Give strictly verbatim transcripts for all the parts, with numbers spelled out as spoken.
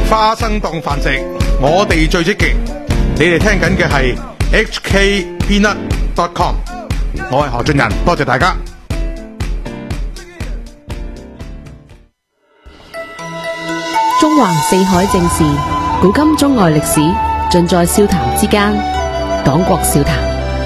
花生當飯食，我哋最積極。你哋聽緊嘅係 H K Peanut dot com， 我係何俊仁，多謝大家。 中環四海正事，古今中外歷史，盡在笑談之間。黨國笑談。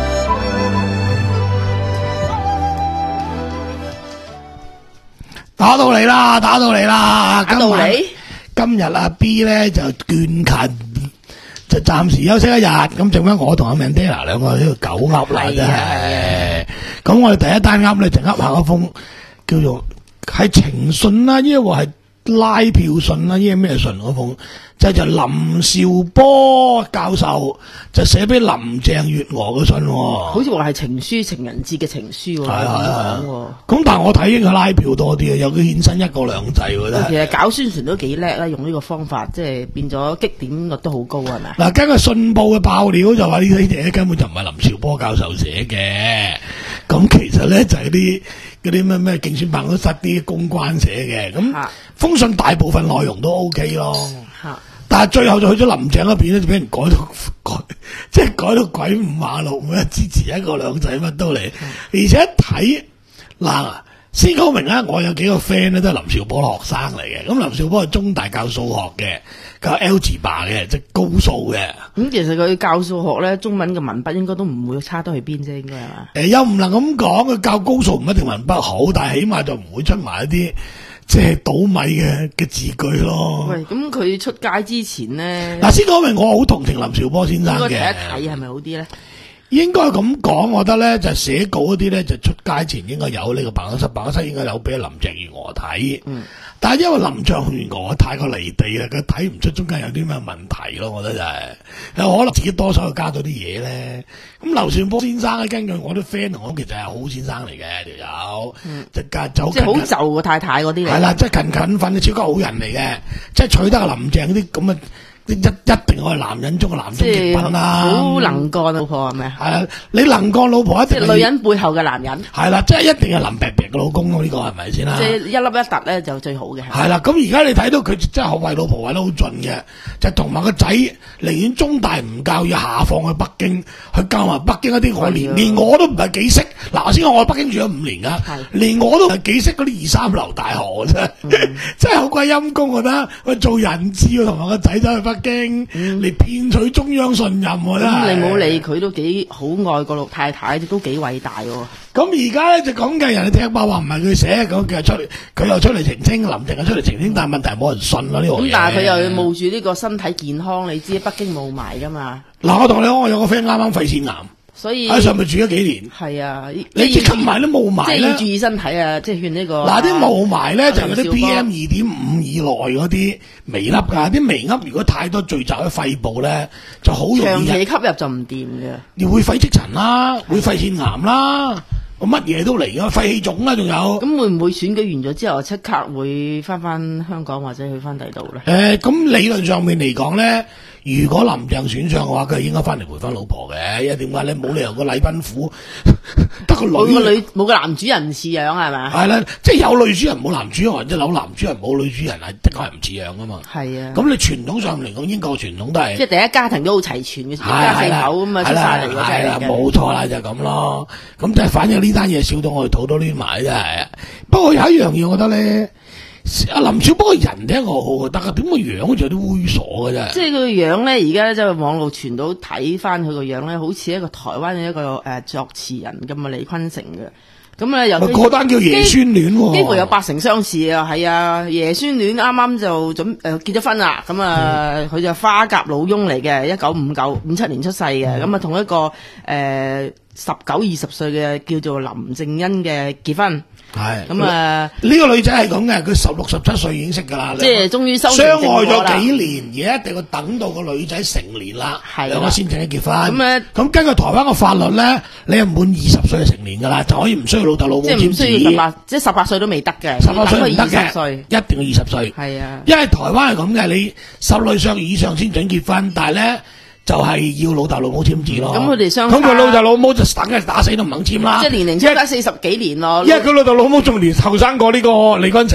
打到嚟啦，打到嚟啦， 打到嚟。 今日阿 B 咧就倦勤，就暫時休息一日，咁剩翻我同阿 Mandela 兩個喺度狗噏啦，真係。咁我哋第一單噏咧就噏下嗰封叫做係情信啦，抑或係拉票信啦，依啲咩信嗰封，就係就林兆波教授就寫俾林鄭月娥嘅信， 好似話係情書，情人節嘅情書喎。係係係。咁但係我睇應該拉票多啲啊，有佢衍生一國兩制喎。 其實搞宣傳都幾叻啦，用呢個方法，即係變咗激點率都好高，係咪？ 嗱，根據信報嘅爆料就話呢啲嘢根本就唔係林兆波教授寫嘅，咁其實咧就係啲嗰啲咩咩競選辦公室啲公關寫嘅，咁封信大部分內容都 OK 咯，但係最後就去咗林鄭嗰邊咧，就俾人改到改，即係改到鬼五馬六，支持一國兩制乜都嚟，而且一睇嗱，先講明啦，我有幾個 friend 咧都係林兆波學生嚟嘅，咁林兆波係中大教數學嘅，教 algebra 嘅，即係高數嘅。咁、 嗯、其實佢教數學咧，中文嘅文筆應該都唔會差得去邊啫，應該係嘛？ 誒、呃，又唔能咁講，佢教高數唔一定文筆好，但係起碼就唔會出埋一啲即係倒米嘅嘅字句咯。 喂，咁佢出街之前咧， 嗱，先講明我好同情林兆波先生嘅。 應該睇一睇係咪好啲咧？ 應該咁講，我覺得咧就寫稿嗰啲咧就出街前應該有呢個辦公室，辦公室應該有俾林鄭月娥睇。嗯，但係因為林鄭月娥太過離地啦，佢睇唔出中間有啲咩問題咯，我覺得就係、是、有可能自己多手去加咗啲嘢咧。咁劉兆波先生咧，根據我啲 friend 同我其實係好先生嚟嘅條友，即係走即係好就個太太嗰啲嚟。係啦， 即係勤勤奮，超級好人嚟嘅，即係取得林鄭嗰啲咁嘅。一一定我係男人中嘅男中極品啦， 好能幹老婆係咪？ 係啊，你能幹老婆一定即係女人背後嘅男人。係啦，即係一定係林伯伯嘅老公咯，呢、這個係咪先啦？ 即係一粒一突咧就最好嘅。 係啦，咁而家你睇到佢真係為老婆為得好盡嘅，就同埋個仔寧願中大唔教，要下放去北京去教埋北京一啲我連連我都唔係幾識。嗱，我先講我喺北京住咗五年噶，連我都唔係幾識嗰啲二三流大學啫，嗯、真係好鬼陰功我覺得。喂，做人質同埋個仔走去北京嚟騙、嗯、取中央信任，我覺得。咁你冇理佢都幾好愛個老太太，都幾偉大喎。 咁而家咧就講嘅人哋聽爆話唔係佢寫，咁佢又出嚟，佢又出嚟澄清，林鄭又出嚟澄清，但係問題冇人信咯呢個嘢。咁但係佢又冒住呢個身體健康，你知北京霧霾噶嘛？ 嗱，我同你講，我有個 friend 啱啱肺腺癌。 所以喺上面住咗幾年， 係啊， 你即吸埋啲霧霾咧， 即係要注意身體啊！即係勸呢個嗱啲霧霾咧就係嗰啲 P M 二點五以內嗰啲微粒㗎，啲微粒如果太多聚集喺肺部咧，就好容易長期吸入就唔掂嘅， 你會肺積塵啦，會肺腺癌啦，乜嘢都嚟㗎，肺氣腫啦，仲有。 咁會唔會選舉完咗之後即刻會翻翻香港或者去翻第度咧？ 誒、呃，咁理論上面嚟講咧。如果林鄭選上嘅話，佢係應該翻嚟陪翻老婆嘅，因為點解咧？冇理由個禮賓府得個女， 冇個女冇個男主人似樣係咪？ 係啦，即係有女主人冇男主人，或者有男主人冇女主人，係的確係唔似樣噶嘛。係啊，咁你傳統上嚟講，英國傳統都係即係第一家庭都好齊全嘅，一家四口咁啊出晒嚟嘅， 係啦，冇錯啦，就係咁咯。咁即係反正呢單嘢笑到我哋肚都攣埋，真係。不過有一樣嘢，我覺得咧。阿林兆波個人咧，我好覺得，點個樣好似有啲猥瑣嘅啫。即係佢個樣咧，而家即係網絡傳到睇翻佢個樣咧，好似一個台灣嘅一個誒、呃、作詞人咁啊，李坤城嘅。咁咧又嗰單叫爺孫戀喎， 幾乎有八成相似啊，係啊，爺孫戀啱啱就準誒、呃、結咗婚啦，咁啊佢就花甲老翁嚟嘅，一九五九五七年出世嘅，咁啊同一個誒十九二十歲嘅叫做林正恩嘅結婚。係咁啊！呢個女仔係咁嘅，佢十六十七歲已經識噶啦，即係終於收相愛咗幾年，而家一定要等到個女仔成年啦，兩個先正式結婚。咁咧，咁根據台灣嘅法律咧，你係滿二十歲就成年噶啦，就可以唔需要老豆老母簽字。即係唔需要十八，即係十八歲都未得嘅，十八歲唔得嘅，一定要二十歲。係啊，因為台灣係咁嘅，你十六歲以上先准結婚，但係咧。就係要老豆老母簽字咯，咁佢哋相，咁佢老豆老母就等佢打死都唔肯簽啦，即係年齡差得四十幾年咯。因為佢老豆老母仲年後生過呢個李君城，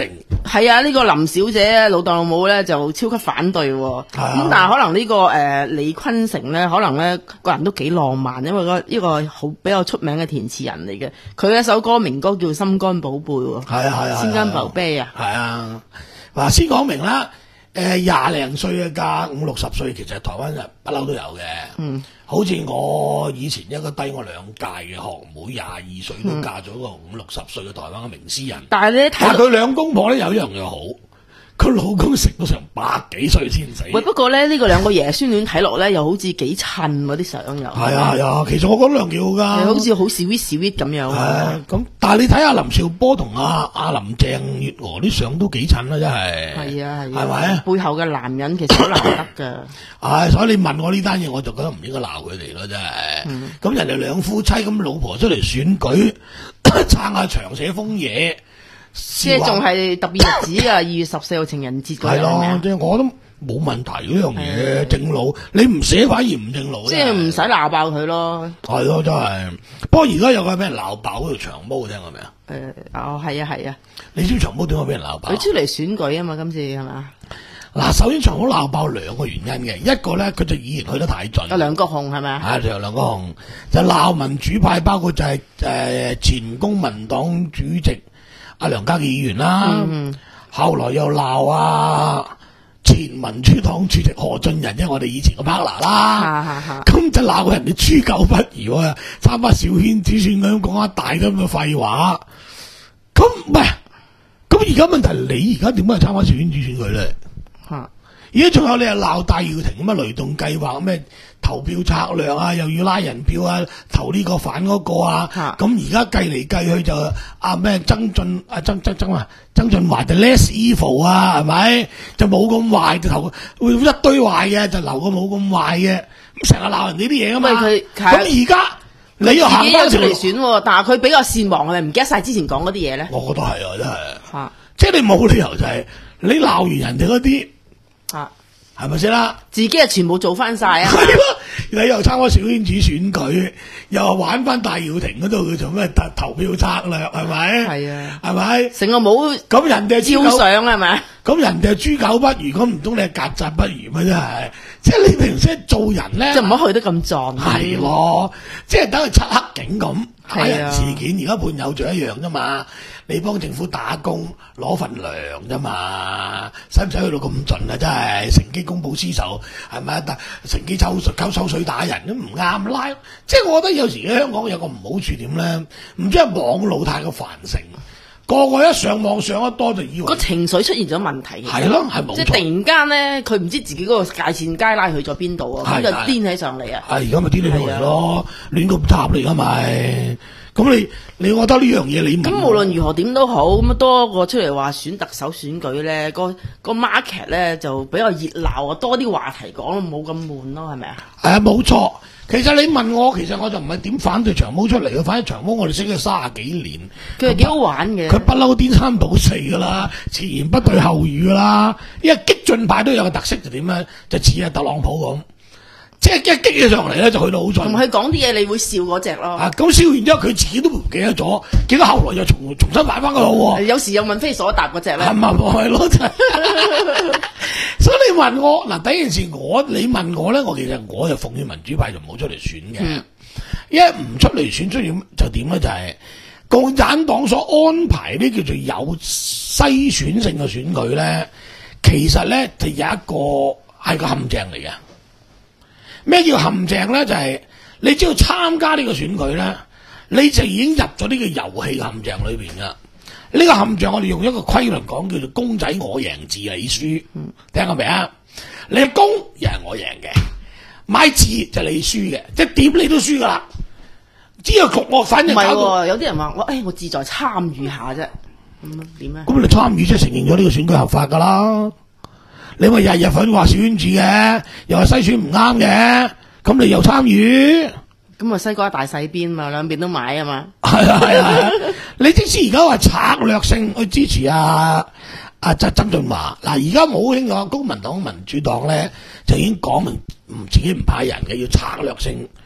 係啊，呢、這個林小姐老豆老母咧就超級反對喎。咁、啊、但係可能呢、這個誒、呃、李坤城咧，可能咧個人都幾浪漫，因為個呢個好比較出名嘅填詞人嚟嘅。佢一首歌名歌叫《心肝寶貝》喎。係啊係啊，心肝寶貝啊。係啊， 嗱先講明啦。誒廿零歲嘅嫁五六十歲，其實台灣人不嬲都有嘅。嗯，好似我以前一個低我兩屆嘅學妹，廿二歲都嫁咗個五六十歲嘅台灣嘅名詩人。 但係你睇， 但係佢兩公婆咧有一樣嘢好，佢老公食到成百幾歲先死。 喂，不過咧呢、這個兩個爺孫戀睇落咧，又好似幾襯嗰啲相又。 係啊係啊，其實我覺得兩幾好㗎。 係好似好 sweet sweet 咁樣。 係咁，但係你睇下林兆波同阿阿林鄭月娥啲相都幾襯啦，真係。係啊係。 係咪？ 背後嘅男人其實好難得㗎。 唉，所以你問我呢單嘢，我就覺得唔應該鬧佢哋咯，真係。咁、嗯、人哋兩夫妻咁，老婆出嚟選舉，撐下長寫風嘢。 即係仲係特別日子啊！二月十四號情人節嗰日係咪啊？ 即係我都冇問題嗰樣嘢，正路你唔寫反而唔正路。 即係唔使鬧爆佢咯。 係咯，真係。不過而家有個俾人鬧爆嗰條長毛，聽過未啊？ 誒、呃，哦，係啊，係啊。你知長毛點解俾人鬧爆？ 佢出嚟選舉啊嘛，今次係嘛？ 嗱，首先長毛鬧爆兩個原因嘅，一個咧佢就議員去得太盡。 阿梁國雄係咪啊？ 係就梁國雄就鬧民主派，包括就係、是、誒、呃、前公民黨主席。阿梁家傑議員啦，嗯、後來又鬧啊前民主黨主席何俊仁，即係我哋以前嘅 partner 啦，咁就鬧人哋豬狗不如啊，參加小圈子選舉講一大堆咁嘅廢話，咁唔係，咁而家問題你而家點解參加小圈子選舉咧？吓，而家仲有你係鬧戴耀廷咁嘅雷動計劃咩？投票策略啊，又要拉人票啊，投呢個反嗰個啊，咁而家計嚟計去就啊咩曾俊啊曾曾曾啊曾俊華就 less evil 啊，係咪就冇咁壞，就投會一堆壞嘅，就留個冇咁壞嘅，咁成日鬧人哋啲嘢啊嘛。咁而家你又行翻出嚟選， 但係佢比較善忘，係咪唔記得晒之前講嗰啲嘢咧？ 我覺得係啊，真係，啊、即係你冇理由就係、是、你鬧完人哋嗰啲。啊係咪先啦？ 自己啊全部做翻晒啊！ 係咯，你又參加小圈子選舉，又玩翻戴耀廷嗰度佢做咩投投票策略係咪？係啊，係咪？成個冇咁人哋係招相係咪？咁人哋係豬狗不如，咁唔通你係曱甴不如咩？真係，即係你平時做人咧，即係唔好去得咁壯。係咯，即係等佢漆黑警咁打人事件，而家判有罪一樣啫嘛。你幫政府打工攞份糧啫嘛，使唔使去到咁盡啊？真係乘機公報私仇係咪？但乘機抽水溝抽水打人都唔啱拉，即係我覺得有時喺香港有個唔好處點咧，唔知係網路太過繁盛，個個一上網上得多就以為個情緒出現咗問題。係咯，係冇錯。即係突然間咧，佢唔知自己嗰個界線街拉去咗邊度啊，咁就癲起上嚟啊！係而家咪癲起上嚟咯，亂咁插嚟而家咪。咁你你覺得呢樣嘢你咁無論如何點都好，咁多個出嚟話選特首選舉咧，個個 market 咧就比較熱鬧啊，多啲話題講，冇咁悶咯，係咪啊？係啊，冇錯。其實你問我，其實我就唔係點反對長毛出嚟嘅，反正長毛我哋識咗卅幾年，佢係幾好玩嘅。佢不嬲顛三倒四噶啦，前言不對後語噶啦。因為激進派都有個特色就點咧，就似阿特朗普咁。即係一激起上嚟咧，就去到好盡。同佢講啲嘢，你會笑嗰隻咯。啊，咁笑完之後，佢自己都唔記得咗，結果後來又重重新買翻個喎。有時又問非所答嗰隻咧。係咪係咯？真係。所以你問我嗱，第一件事我你問我咧，我其實我就奉勸民主派就唔好出嚟選嘅。嗯、因為唔出嚟選，出現就點咧？就係、是、共產黨所安排呢叫做有篩選性嘅選舉咧，其實咧就有一個係個陷阱嚟嘅。咩叫陷阱咧？就係、是、你只要參加呢個選舉咧，你就已經入咗呢個遊戲陷阱裏邊噶。呢、這個陷阱我哋用一個規律講，叫做公仔我贏字你輸。嗯、聽過未啊？你公又係我贏嘅，買字就你輸嘅，即係點你都輸噶啦。只有局我反正搞到唔係，有啲人話我誒，我志在參與下啫。咁點咧？咁你參與即係承認咗呢個選舉合法噶啦。你咪日日粉話小圈子嘅，又話篩選唔啱嘅，咁你又參與？咁啊西瓜大細邊嘛，兩邊都買啊嘛。係啊係啊，你即使而家話策略性去支持啊啊曾曾俊華，嗱而家冇興講公民黨、民主黨咧，就已經講明唔自己唔派人嘅，要策略性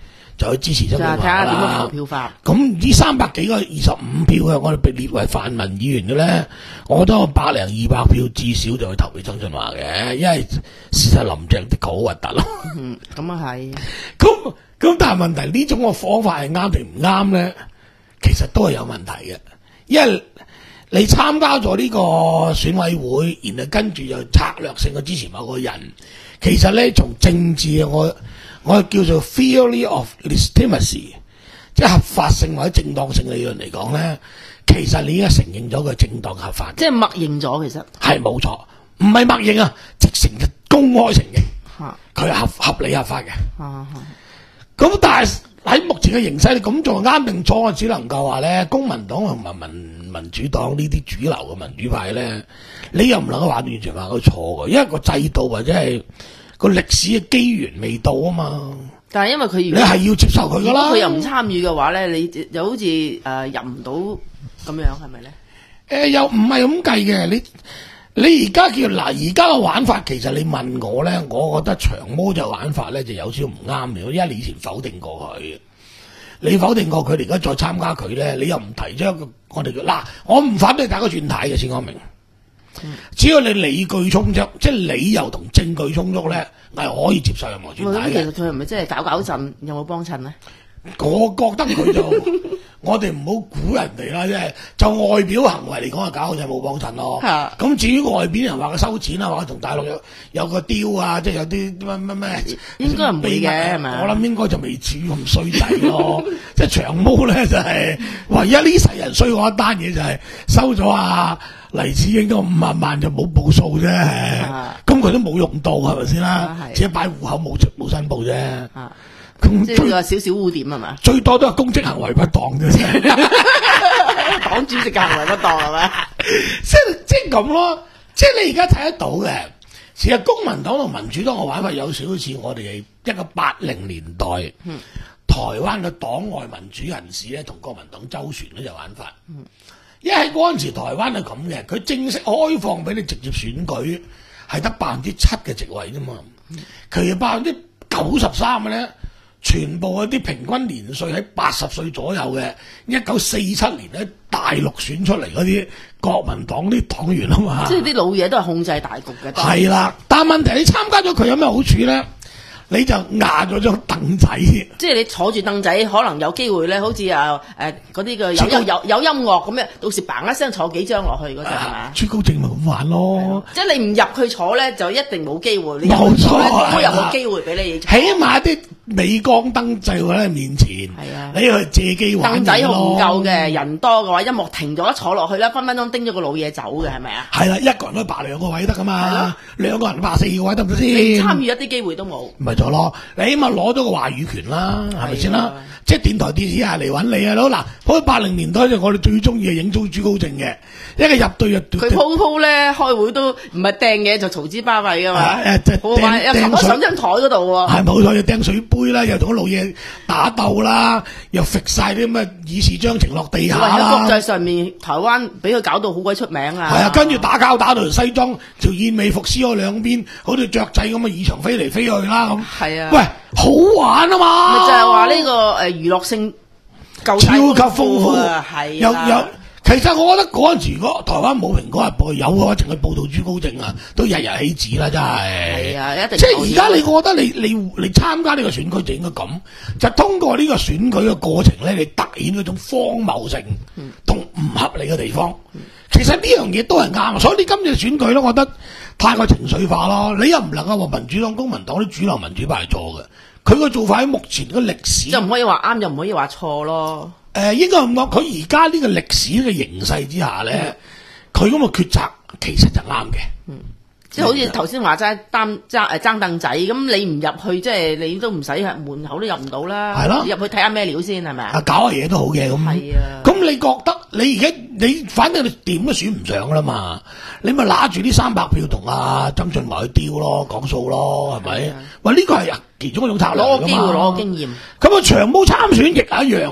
就去支持曾俊華啦。 睇下點樣投票法。 咁呢三百幾個二十五票嘅，我哋被列為泛民議員嘅咧，我覺得我百零二百票至少就去投俾曾俊華嘅，因為事實林鄭的確好核突咯。 嗯，咁啊係。 咁咁但係問題呢種嘅方法係啱定唔啱咧？其實都係有問題嘅，因為你參加咗呢個選委會，然後跟住又策略性嘅支持某個人，其實咧從政治嘅我我叫做 theory of legitimacy， 即係合法性或者正當性理論嚟講咧，其實你已經承認咗佢正當合法， 即係默認咗，其實係冇錯，唔係默認啊，直情嘅公開承認，佢係合合理合法嘅。咁但係喺目前嘅形勢，你咁做啱定錯？我只能夠話咧，公民黨同埋民民主黨呢啲主流嘅民主派咧，你又唔能夠話完全話佢錯嘅，因為個制度或者係個歷史嘅機緣未到啊嘛。 但係因為佢你係要接受佢噶啦， 佢又唔參與嘅話咧，你又好似誒、呃、入唔到咁樣，係咪咧？ 誒、呃，又唔係咁計嘅，你你而家叫嗱，而家嘅玩法其實你問我咧，我覺得長毛就玩法咧就有少少唔啱嘅，因為你以前否定過佢，你否定過佢，而家再參加佢咧，你又唔提出一個我哋嘅嗱，我唔反對大家轉態嘅，先講明。嗯、只要你理據充足，即係理由同證據充足咧，係可以接受任何轉態嘅。 其實佢係咪真係搞搞震，有冇幫襯咧？ 我覺得佢就我哋唔好估人哋啦，即係就外表行為嚟講，係搞就冇幫襯咯。咁至於外邊人話佢收錢啊，話同大陸有有個雕啊，即係有啲乜乜乜， 應該唔會嘅係咪？ 我諗應該就未至於咁衰仔咯。即係長毛咧就係、是，唯一呢世人衰過一單嘢就係收咗啊黎智英嗰五萬萬就冇報數啫。咁佢都冇用到係咪先啦？只係擺戶口冇冇申報啫。咁即係個少少污點係嘛？ 最多都係公職行為不當啫， 黨主席嘅行為不當係咪？ 即係即係咁咯，即係你而家睇得到嘅。其實公民黨同民主黨嘅玩法有少少似我哋一個八零年代，嗯、台灣嘅黨外民主人士咧同國民黨周旋嗰隻玩法。嗯、因為喺嗰陣時台灣係咁嘅，佢正式開放俾你直接選舉，係得百分之七嘅席位啫嘛，其實百分之九十三嘅咧。全部嗰啲平均年歲喺八十歲左右嘅，一九四七年喺大陸選出嚟嗰啲國民黨啲黨員啊嘛， 即係啲老嘢都係控制大局嘅。 係啦，但係問題你參加咗佢有咩好處咧？你就壓咗張凳仔， 即係你坐住凳仔，可能有機會咧，好似啊誒嗰啲嘅有有有有音樂咁樣，到時嘭一聲坐幾張落去嗰陣係嘛？ 朱高正咪咁玩咯， 即係你唔入去坐咧，就一定冇機會。 冇錯， 都有冇機會俾你坐。 起碼啲鎂光燈就喺面前， 啊、 你去借機玩凳仔唔夠嘅，人多嘅話，音樂停咗一坐落去啦，分分鐘叮咗個老嘢走嘅，係咪啊？ 係啦，一個人都霸兩個位得噶嘛，兩個人霸四個位得唔得先？ 參與一啲機會都冇。 咪就咯，你起碼攞咗個話語權啦，係咪先啦？即係電台電視係嚟揾你啊！佬嗱，好似八零年代就我哋最中意係影到朱高正嘅，一個入隊就佢鋪鋪咧開會都唔係掟嘢就嘈之巴閉噶嘛， 誒即係掟又冚咗上張台嗰度喎， 係冇錯，又掟水杯啦，又同老嘢打鬥啦，又揈晒啲咁嘅議事章程落地下啦。 喺國際上面，台灣俾佢搞到好鬼出名啊！ 係啊，跟住打交打到條西裝條燕尾服撕咗兩邊，好似雀仔咁嘅耳牆飛嚟飛去啦咁。係啊，喂，好玩啊嘛！ 咪就係話呢個誒娛樂性夠超級豐富啊，係有有。其實我覺得嗰陣時，如果台灣冇蘋果日報有嘅話，淨係報道朱高正啊，都日日起紙啦，真係。係啊，一定。即係而家你覺得你你你參加呢個選舉就應該咁，就通過呢個選舉嘅過程咧，你突顯嗰種荒謬性同唔合理嘅地方。嗯、其實呢樣嘢都係啱，所以你今次選舉咧，我覺得太過情緒化咯。你又唔能夠話民主黨、公民黨啲主流民主派係錯嘅，佢個做法喺目前嘅歷史就唔可以話啱，又唔可以話錯咯。 誒、呃，應該咁講，佢而家呢個歷史嘅形勢之下咧，佢咁嘅抉擇其實就啱嘅。嗯， 即係好似頭先話齋擔爭誒爭凳仔，咁你唔入去，即係你都唔使喺門口都入唔到啦。係咯，入去睇下咩料先係咪啊？ 搞下嘢都好嘅咁。係啊。咁你覺得你而家你反正你點都選唔上啦嘛？你咪揦住呢三百票同阿曾俊華去丟咯，講數咯，係咪？喂，呢個係其中一種策略。 攞個機會，攞個經驗。 咁啊，長毛參選亦係一樣。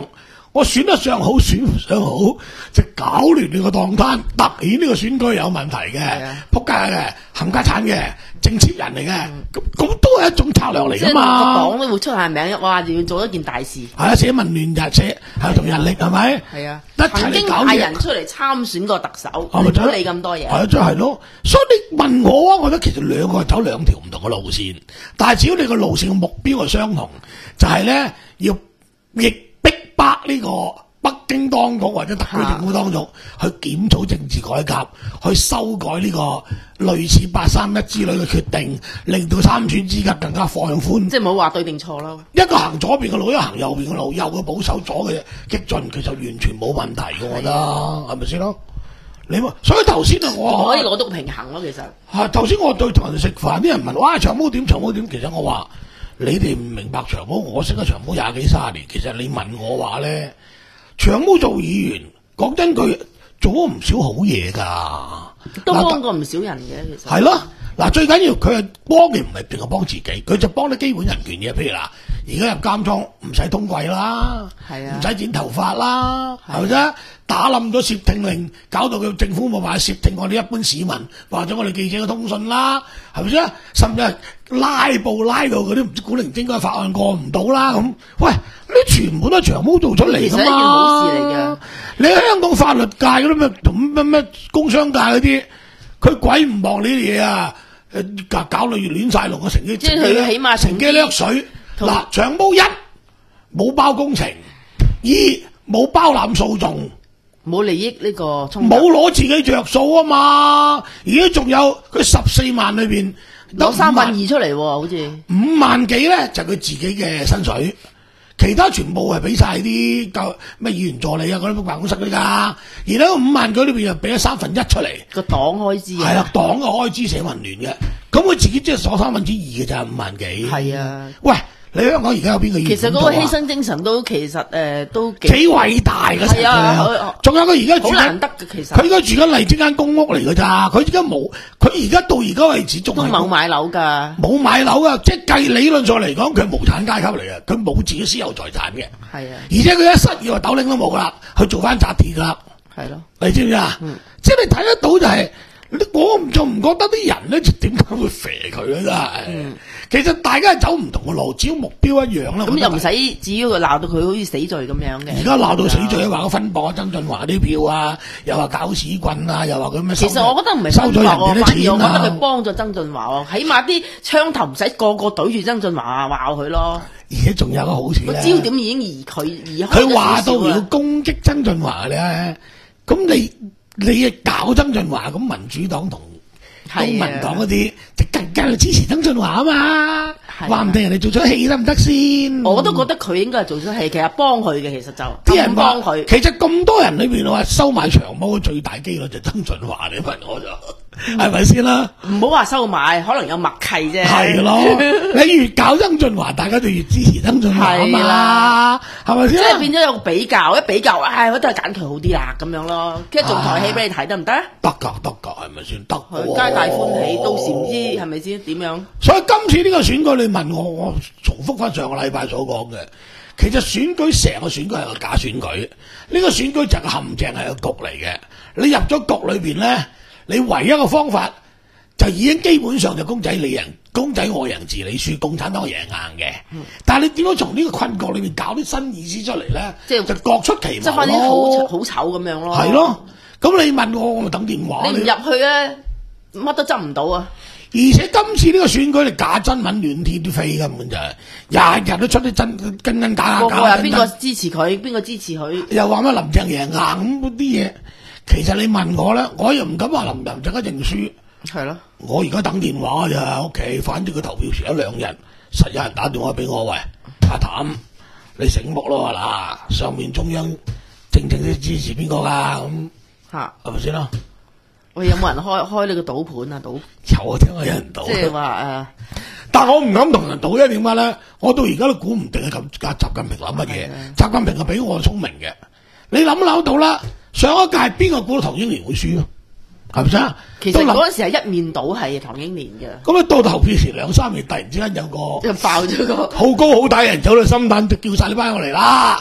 我選得上好，選唔上好，就搞亂你個檔攤，突顯呢個選舉有問題嘅，仆街嘅，冚家產嘅，政協人嚟嘅，咁咁都係一種策略嚟噶嘛。 個黨都會出下名，哇！要做一件大事。 係啊，寫民亂日寫係同人力係咪？係啊， 曾經派人出嚟參選過特首，唔好理咁多嘢。 係啊，就係咯。所以你問我啊，我覺得其實兩個係走兩條唔同嘅路線，但係只要你個路線嘅目標係相同，就係咧要逆逼迫呢個北京當局或者特區政府當局去檢討政治改革，去修改呢個類似八三一之類嘅決定，令到參選資格更加放寬。 即係冇話對定錯咯。 一個行左邊嘅路，一個行右邊嘅路，右嘅保守，左嘅激進，其實完全冇問題嘅，我覺得係咪先咯？你所以頭先啊，我可以攞到個平衡咯，其實係頭先我對同人哋食飯，啲人問哇長毛點長毛點，其實我話你哋唔明白長毛，我識得長毛廿幾卅年，其實你問我話咧，長毛做議員，講真佢做咗唔少好嘢㗎， 都幫過唔少人嘅，其實係咯。嗱，最緊要佢係幫嘅唔係淨係幫自己，佢就幫啲基本人權嘅，譬如嗱，而家入監倉唔使通櫃啦，係啊，唔使剪頭髮啦，係咪啫？打冧咗竊聽令，搞到佢政府冇辦法竊聽我哋一般市民或者我哋記者嘅通訊啦，係咪啫？甚至係拉布拉到嗰啲唔知古靈精怪法案過唔到啦咁。喂，呢全部都係長毛做出嚟㗎嘛，其實一件好事嚟嘅。你喺香港法律界嗰啲咩同咩咩工商界嗰啲，佢鬼唔望呢啲嘢啊！誒搞搞到越亂晒龍嘅成績， 即係佢起碼乘機掠水。嗱，長毛一冇包工程，二冇包攬訴訟， 冇利益呢個衝突， 冇攞自己着數啊嘛！而家仲有佢十四萬裏邊攞三分二出嚟喎，好似五萬幾咧就佢、是、自己嘅薪水。其他全部係俾晒啲教咩議員助理啊嗰啲辦公室嗰啲㗎，然後五萬幾裏邊又俾咗三分一出嚟個黨開支啊， 係啦，黨嘅開支社民聯嘅，咁佢自己即係攞三分之二嘅咋，五萬幾。係啊，喂，你香港而家有邊個議員？ 其實嗰個犧牲精神都其實誒、呃、都幾偉大嘅，係啊，仲有佢而家住緊好難得嘅，其實佢而家住緊荔枝間公屋嚟㗎咋，佢而家冇，佢而家到而家為止仲都冇買樓㗎， 冇買樓㗎，即係計理論上嚟講，佢係無產階級嚟嘅，佢冇自己私有財產嘅，係啊，而且佢一失業話斗零都冇㗎啦，去做翻紮鐵㗎啦，係咯，你知唔知啊？嗯、即係你睇得到就係、是。我唔就唔覺得啲人咧，點解會肥佢咧？真係，嗯、其實大家係走唔同嘅路，只要目標一樣啦。咁又唔使至於佢鬧到佢好似死罪咁樣嘅。而家鬧到死罪，話佢分薄曾俊華啲票啊，又話搞屎棍啊，又話佢咩？其實我覺得唔係收咗人哋啲錢啊，我覺得佢幫咗曾俊華喎，起碼啲槍頭唔使個個懟住曾俊華話佢咯。而且仲有個好處咧，焦點已經移佢移開。佢話到要攻擊曾俊華咧，咁你。你搞曾俊華咁，民主黨同公民黨嗰啲就更加支持曾俊華啊嘛，話唔定人哋做咗戲得唔得先？我都覺得佢應該係做咗戲，其實幫佢嘅，其實就啲人幫佢。其實咁多人裏邊話收買長毛最大機率就曾俊華，你問我就係咪先啦？唔好話收買，可能有默契啫。係咯，你越搞曾俊華，大家就越支持曾俊華啊嘛，係咪先？即係變咗有個比較，一比較，唉，我都係揀佢好啲啦，咁樣咯。跟住做台戲俾你睇得唔得？得噶，得噶，係咪先？得，皆大歡喜，到時唔知係咪先點樣？所以今次呢個選舉，你問我，我重複翻上個禮拜所講嘅，其實選舉成個選舉係個假選舉，呢個選舉就係個陷阱，係個局嚟嘅。你入咗局裏邊咧。你唯一嘅方法就已經基本上就公仔你贏，公仔我贏字你輸，共產黨贏硬嘅。嗯、但係你點樣從呢個困局裏面搞啲新意思出嚟咧？即係就各出奇謀咯，即係反正好好醜咁樣咯。係咯，咁你問我，我咪等電話。你唔入去咧，乜都執唔到啊！而且今次呢個選舉，你假真文亂天都飛，根本就係日日都出啲真真真假假。個個又邊個支持佢，邊個支持佢？又話咩林鄭贏硬咁嗰啲嘢。其實你問我咧，我又唔敢話林鄭一定輸，係咯。我而家等電話咋喺屋企，反正佢投票前一兩日，實有人打電話俾我，喂，阿譚，你醒目咯嗱，上面中央正正都支持邊個噶咁，吓係咪先啦？喂，有冇人開開你個賭盤啊？賭有啊，聽講有人賭。即係話誒，但係我唔敢同人賭，因為點解咧？我到而家都估唔定係咁，習近平諗乜嘢？習近平係比我聰明嘅，你諗諗到啦。上一屆邊個估到唐英年會輸咯？係咪先？其實嗰陣時係一面倒係唐英年嘅。咁啊，到投票前兩三年，突然之間有個就爆咗個好高好大人走到心淡，就叫晒呢班我嚟啦！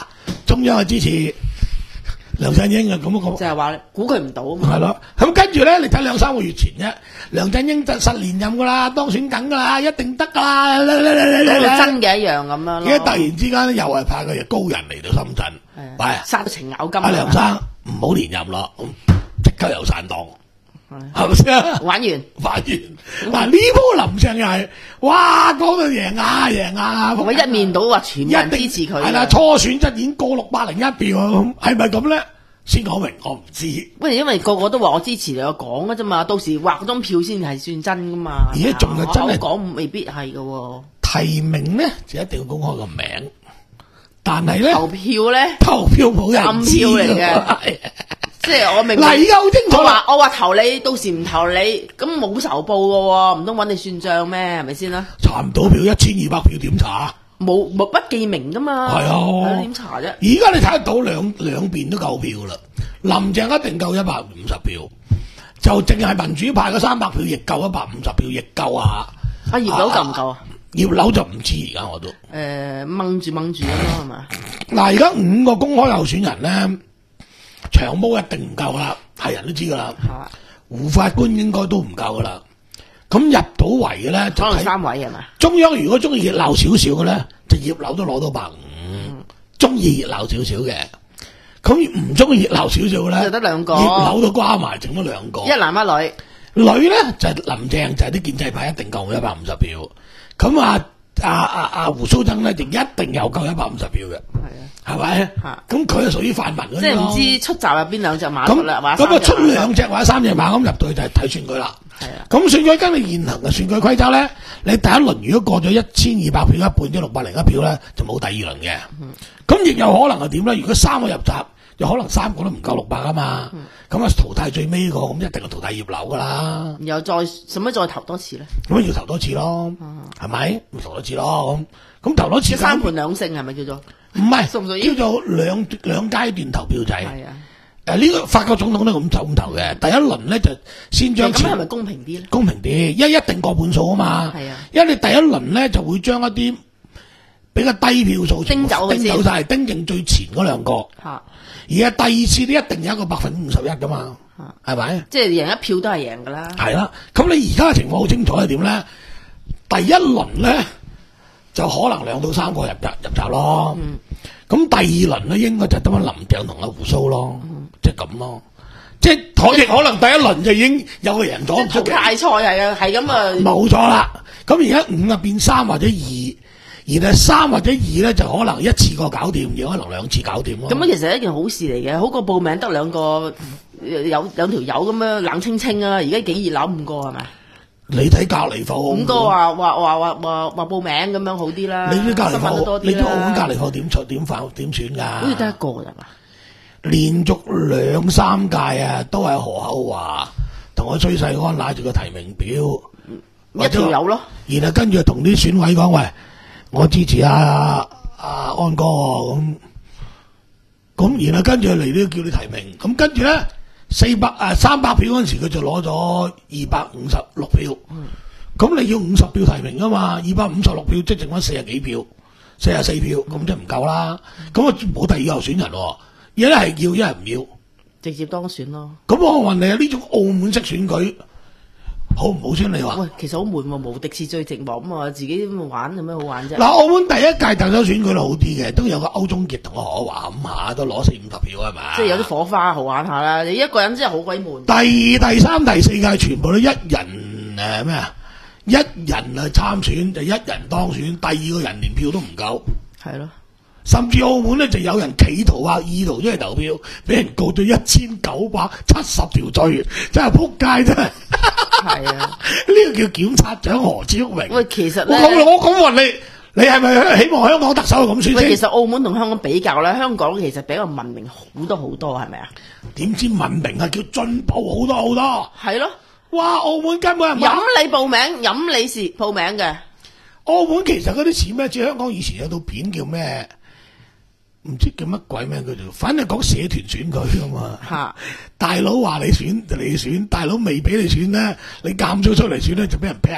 中央係支持梁振英嘅咁個， 就係話估佢唔到啊嘛。 係咯，咁跟住咧，你睇兩三個月前啫，梁振英就實連任噶啦，當選緊噶啦，一定得噶啦， 講到真嘅一樣咁樣咯。 而家突然之間又係派個高人嚟到深圳，喂， 殺到程咬金。 阿梁生唔好連任咯，即刻又散檔，係咪先？ 玩完， 玩完。嗱呢鋪林鄭又係，哇講到贏啊贏啊， 我一面倒話全民支持佢。 係啦，初選就已經過六百零一票，係咪咁咧？先講明，我唔知。 喂，因為個個都話我支持你，我講嘅啫嘛，到時畫嗰張票先係算真噶嘛。 而家仲係真係講，未必係嘅。 提名咧就一定要公開個名，但係咧投票咧， 投票冇人知暗票嚟嘅。即係我明嗱，而家好清楚。 我話我話投你，到時唔投你，咁冇仇報嘅，唔通揾你算賬咩？係咪先啦？ 查唔到票，一千二百票點查？ 冇冇不記名噶嘛？ 係啊， 點查啫？而家你睇得到兩兩邊都夠票啦，林鄭一定夠一百五十票，就淨係民主派嗰三百票亦夠一百五十票，亦夠啊！ 阿葉劉夠唔夠啊？ 葉劉就唔知而家我都誒掹住掹住咁咯，係嘛？ 嗱，而家五個公開候選人咧，長毛一定唔夠啦，係人都知噶啦。胡法官應該都唔夠噶啦。咁入到圍嘅咧， 可能三位係嘛？ 中央如果中意熱鬧少少嘅咧，就葉劉都攞到百五。中意熱鬧少少嘅，咁唔中意熱鬧少少嘅咧， 就得兩個。 葉劉都瓜埋，剩咗兩個。 一男一女。 女咧就係、是、林鄭，就係、是、啲建制派一定夠一百五十票。咁啊啊啊啊胡鬚曾咧就一定有夠一百五十票嘅。係啊，係咪？咁佢係屬於泛民嗰啲咯。即係唔知出閘入邊兩隻馬出啦， 咁啊出兩隻或者三隻馬咁入到去就係睇選舉啦。係啊。咁選舉根據現行嘅選舉規則咧，你第一輪如果過咗一千二百票一半，即係六百零一票咧，就冇第二輪嘅。咁亦、嗯、有可能係點咧？如果三個入閘，有可能三個都唔夠六百啊嘛。咁啊、嗯、淘汰最尾個，咁一定係淘汰葉劉噶啦。 然後再使乜再投多次咧？ 咁要投多次咯，係咪、嗯？咪投多次咯咁。咁投多次三盤兩勝係咪叫做？唔係， 屬唔屬於叫做兩兩階段投票制。 係啊。 誒呢個法國總統都咁走咁投嘅，第一輪咧就先將咁係咪公平啲咧？ 公平啲，因為一定過半數啊嘛。係啊，因為你第一輪咧就會將一啲比較低票數叮走叮走晒，叮剩最前嗰兩個。嚇！而家第二次咧一定有一個百分之五十一噶嘛。嚇！係咪？即係贏一票都係贏噶啦。係啦，咁你而家嘅情況好清楚係點咧？第一輪咧就可能兩到三個入入入閘咯。嗯。咁第二輪咧應該就得翻林鄭同阿胡鬚咯。即係咁咯，即係可亦可能第一輪就已經有個人咗唔出嘅。 大賽係啊，係咁啊。 冇錯啦，咁而家五啊變三或者二，而係三或者二咧就可能一次過搞掂，亦可能兩次搞掂咯。 咁其實係一件好事嚟嘅，好過報名得兩個有兩條友咁樣冷清清啊！而家幾熱鬧五個係咪？ 你睇隔離課五個話話話話話話報名咁樣好啲啦。 你啲隔離課多啲， 你啲澳門隔離課點出點反點選㗎？ 好似得一個人啊！ 連續兩三屆啊，都係何厚華同我崔世安拿住個提名表， 一條友咯。 然後跟住同啲選委講：喂，我支持阿、啊、阿、啊、安哥咁。咁然後跟住嚟都叫你提名。咁跟住咧，四百誒三百票嗰陣時，佢就攞咗二百五十六票。咁、嗯、你要五十票提名啊嘛，二百五十六票即係剩翻四十幾票，四十四票，咁即係唔夠啦。咁啊冇第二個候選人喎。一係要，一係唔要， 直接當選咯。咁我問你啊，呢種澳門式選舉好唔好先？你話？ 喂，其實好悶喎，無敵是最寂寞咁啊，自己玩有咩好玩啫？ 嗱，澳門第一屆特首選舉好啲嘅，都有個歐中傑同個何華咁下，都攞四五十票係嘛？ 即係有啲火花好玩下啦。你一個人真係好鬼悶。 第二、第三、第四屆全部都一人誒咩啊？一人啊參選就一人當選，第二個人連票都唔夠。係咯。甚至澳門咧就有人企圖啊，意圖出嚟投票，俾人告咗一千九百七十條罪，真係撲街真係。係啊，呢個叫檢察長何超榮。 喂，其實咧， 我我咁問你，你係咪希望香港特首係咁選先？ 喂，其實澳門同香港比較咧，香港其實比較文明好多好多，係咪啊？ 點知文明啊？叫進步好多好多。 係咯。哇！ 澳門根本係飲你報名，飲你是報名嘅。 澳門其實嗰啲似咩？似香港以前有套片叫咩？唔知叫乜鬼名佢做，反正講社團選舉噶嘛。吓，大佬話你選就你選，大佬未俾你選咧，你監咗出嚟選咧就俾人劈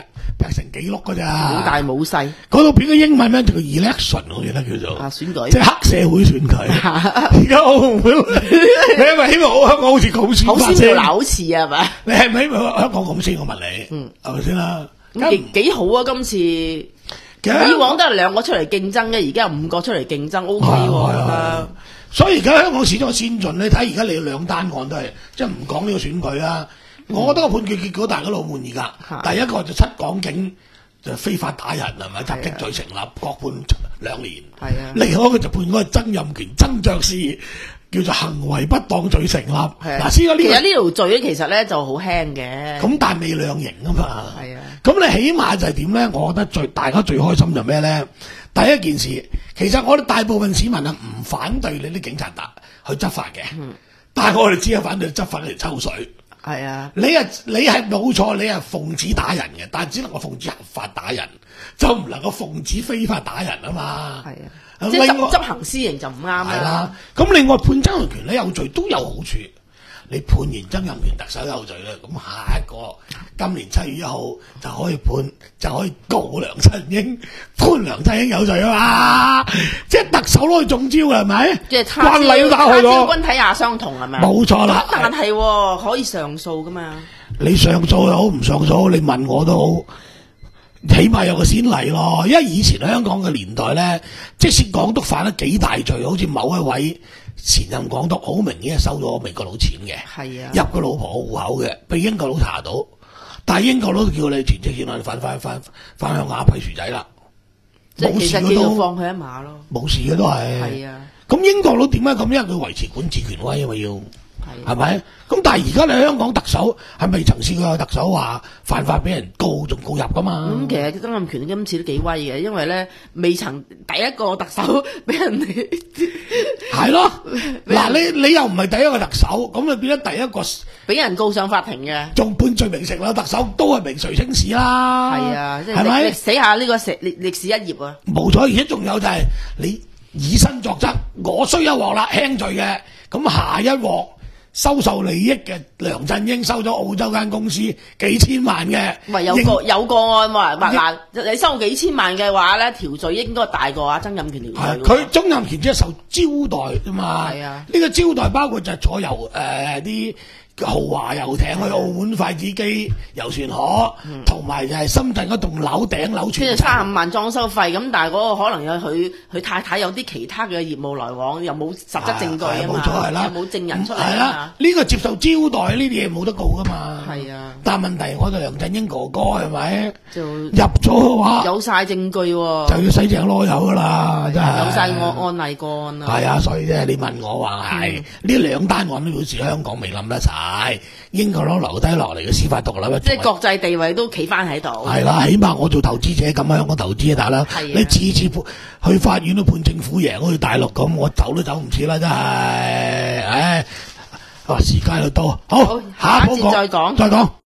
劈成幾碌㗎咋， 冇大冇細。 嗰套片嘅英文名叫 election， 我記得叫做啊選舉， 即係黑社會選舉。而家我唔會，你係咪希望香港好似咁先？ 好先要好似啊，係咪？ 你係咪希望香港咁先？我問你，嗯，係咪先啦？ 咁幾幾好啊！今次以往都係兩個出嚟競爭嘅，而家有五個出嚟競爭 ，O K 喎，我覺得。 所以而家香港始終先進，你睇而家你兩單案都係，即係唔講呢個選舉啦。我覺得個判決結果大家都好滿意㗎。第一個就七港警就非法打人係咪？襲擊罪成立，各判兩年。係啊。另外一個就判嗰個曾蔭權、曾爵士叫做行為不當罪成立。嗱，先呢其實呢條罪咧，其實咧就好輕嘅。 咁但係未量刑啊嘛。 係啊。咁你起碼就係點咧？我覺得最大家最開心就咩咧？第一件事，其實我哋大部分市民啊唔反對你啲警察打去執法嘅，嗯、但係我哋只係反對執法嚟抽水。 係啊， 你啊你係冇錯，你係奉旨打人嘅，但係只能夠奉旨合法打人，就唔能夠奉旨非法打人啊嘛。係啊，即係執執行私刑就唔啱啦。係啦，咁另外判曾蔭權咧有罪都有好處。你判完曾蔭權特首有罪啦，咁下一個今年七月一號就可以判，就可以告梁振英，判梁振英有罪啊嘛！即係特首攞去中招嘅係咪？即係慣例都打去咯。 軍體也相同係咪？ 冇錯啦。 但係可以上訴噶嘛？ 你上訴又好唔上訴，你問我都好，起碼有個先例咯。因為以前香港嘅年代咧，即使港督犯咗幾大罪，好似某一位前任港督好明顯係收咗美國佬錢嘅，係啊，入個老婆戶口嘅，被英國佬查到，但係英國佬叫你全職錢，你翻翻翻翻鄉下批薯仔啦，冇事嘅都放佢一馬咯， 冇事嘅都係，係啊。咁英國佬點解咁？因為佢維持管治權威，因為要。係咪？咁但係而家你香港特首係咪曾試過有特首話犯法俾人告仲告入噶嘛？ 咁、嗯、其實曾蔭權今次都幾威嘅，因為咧未曾第一個特首俾人哋係咯。嗱，你你又唔係第一個特首，咁就變咗第一個俾人告上法庭嘅， 仲判罪名成立特首都係名垂青史啦。係啊，係咪寫下呢個歷歷史一頁啊？ 冇錯，而且仲有就係你以身作則，我衰一鑊啦，輕罪嘅，咁下一鑊。收受利益嘅梁振英收咗澳洲間公司幾千萬嘅， 唔係有個有個案話，嗱你收幾千萬嘅話咧，條罪應該大過啊曾蔭權條罪。 佢曾蔭權只係受招待啫嘛，係啊，呢個招待包括就係坐遊誒啲豪華遊艇去澳門筷子基遊船河，同埋就係深圳嗰棟樓頂樓全。即係三十五萬裝修費，咁但係嗰個可能有佢佢太太有啲其他嘅業務來往，又冇實質證據啊嘛， 冇錯係啦， 又冇證人出嚟係啦，呢個接受招待呢啲嘢冇得告噶嘛。係啊，但係問題我哋梁振英哥哥係咪就入咗嘅話， 有晒證據喎， 就要洗淨囉柚噶啦，真係有晒案案例個案啊。 係啊，所以啫，你問我話係呢兩單案都表示香港未冧得晒。英國佬留低落嚟嘅司法獨立， 即係國際地位都企翻喺度。 係啦，起碼我做投資者咁喺香港投資啊，大佬。你次次去法院都判政府贏，好似大陸咁，我走都走唔切啦，真係。唉，啊，時間又到，好， 好下一節再講， 再講。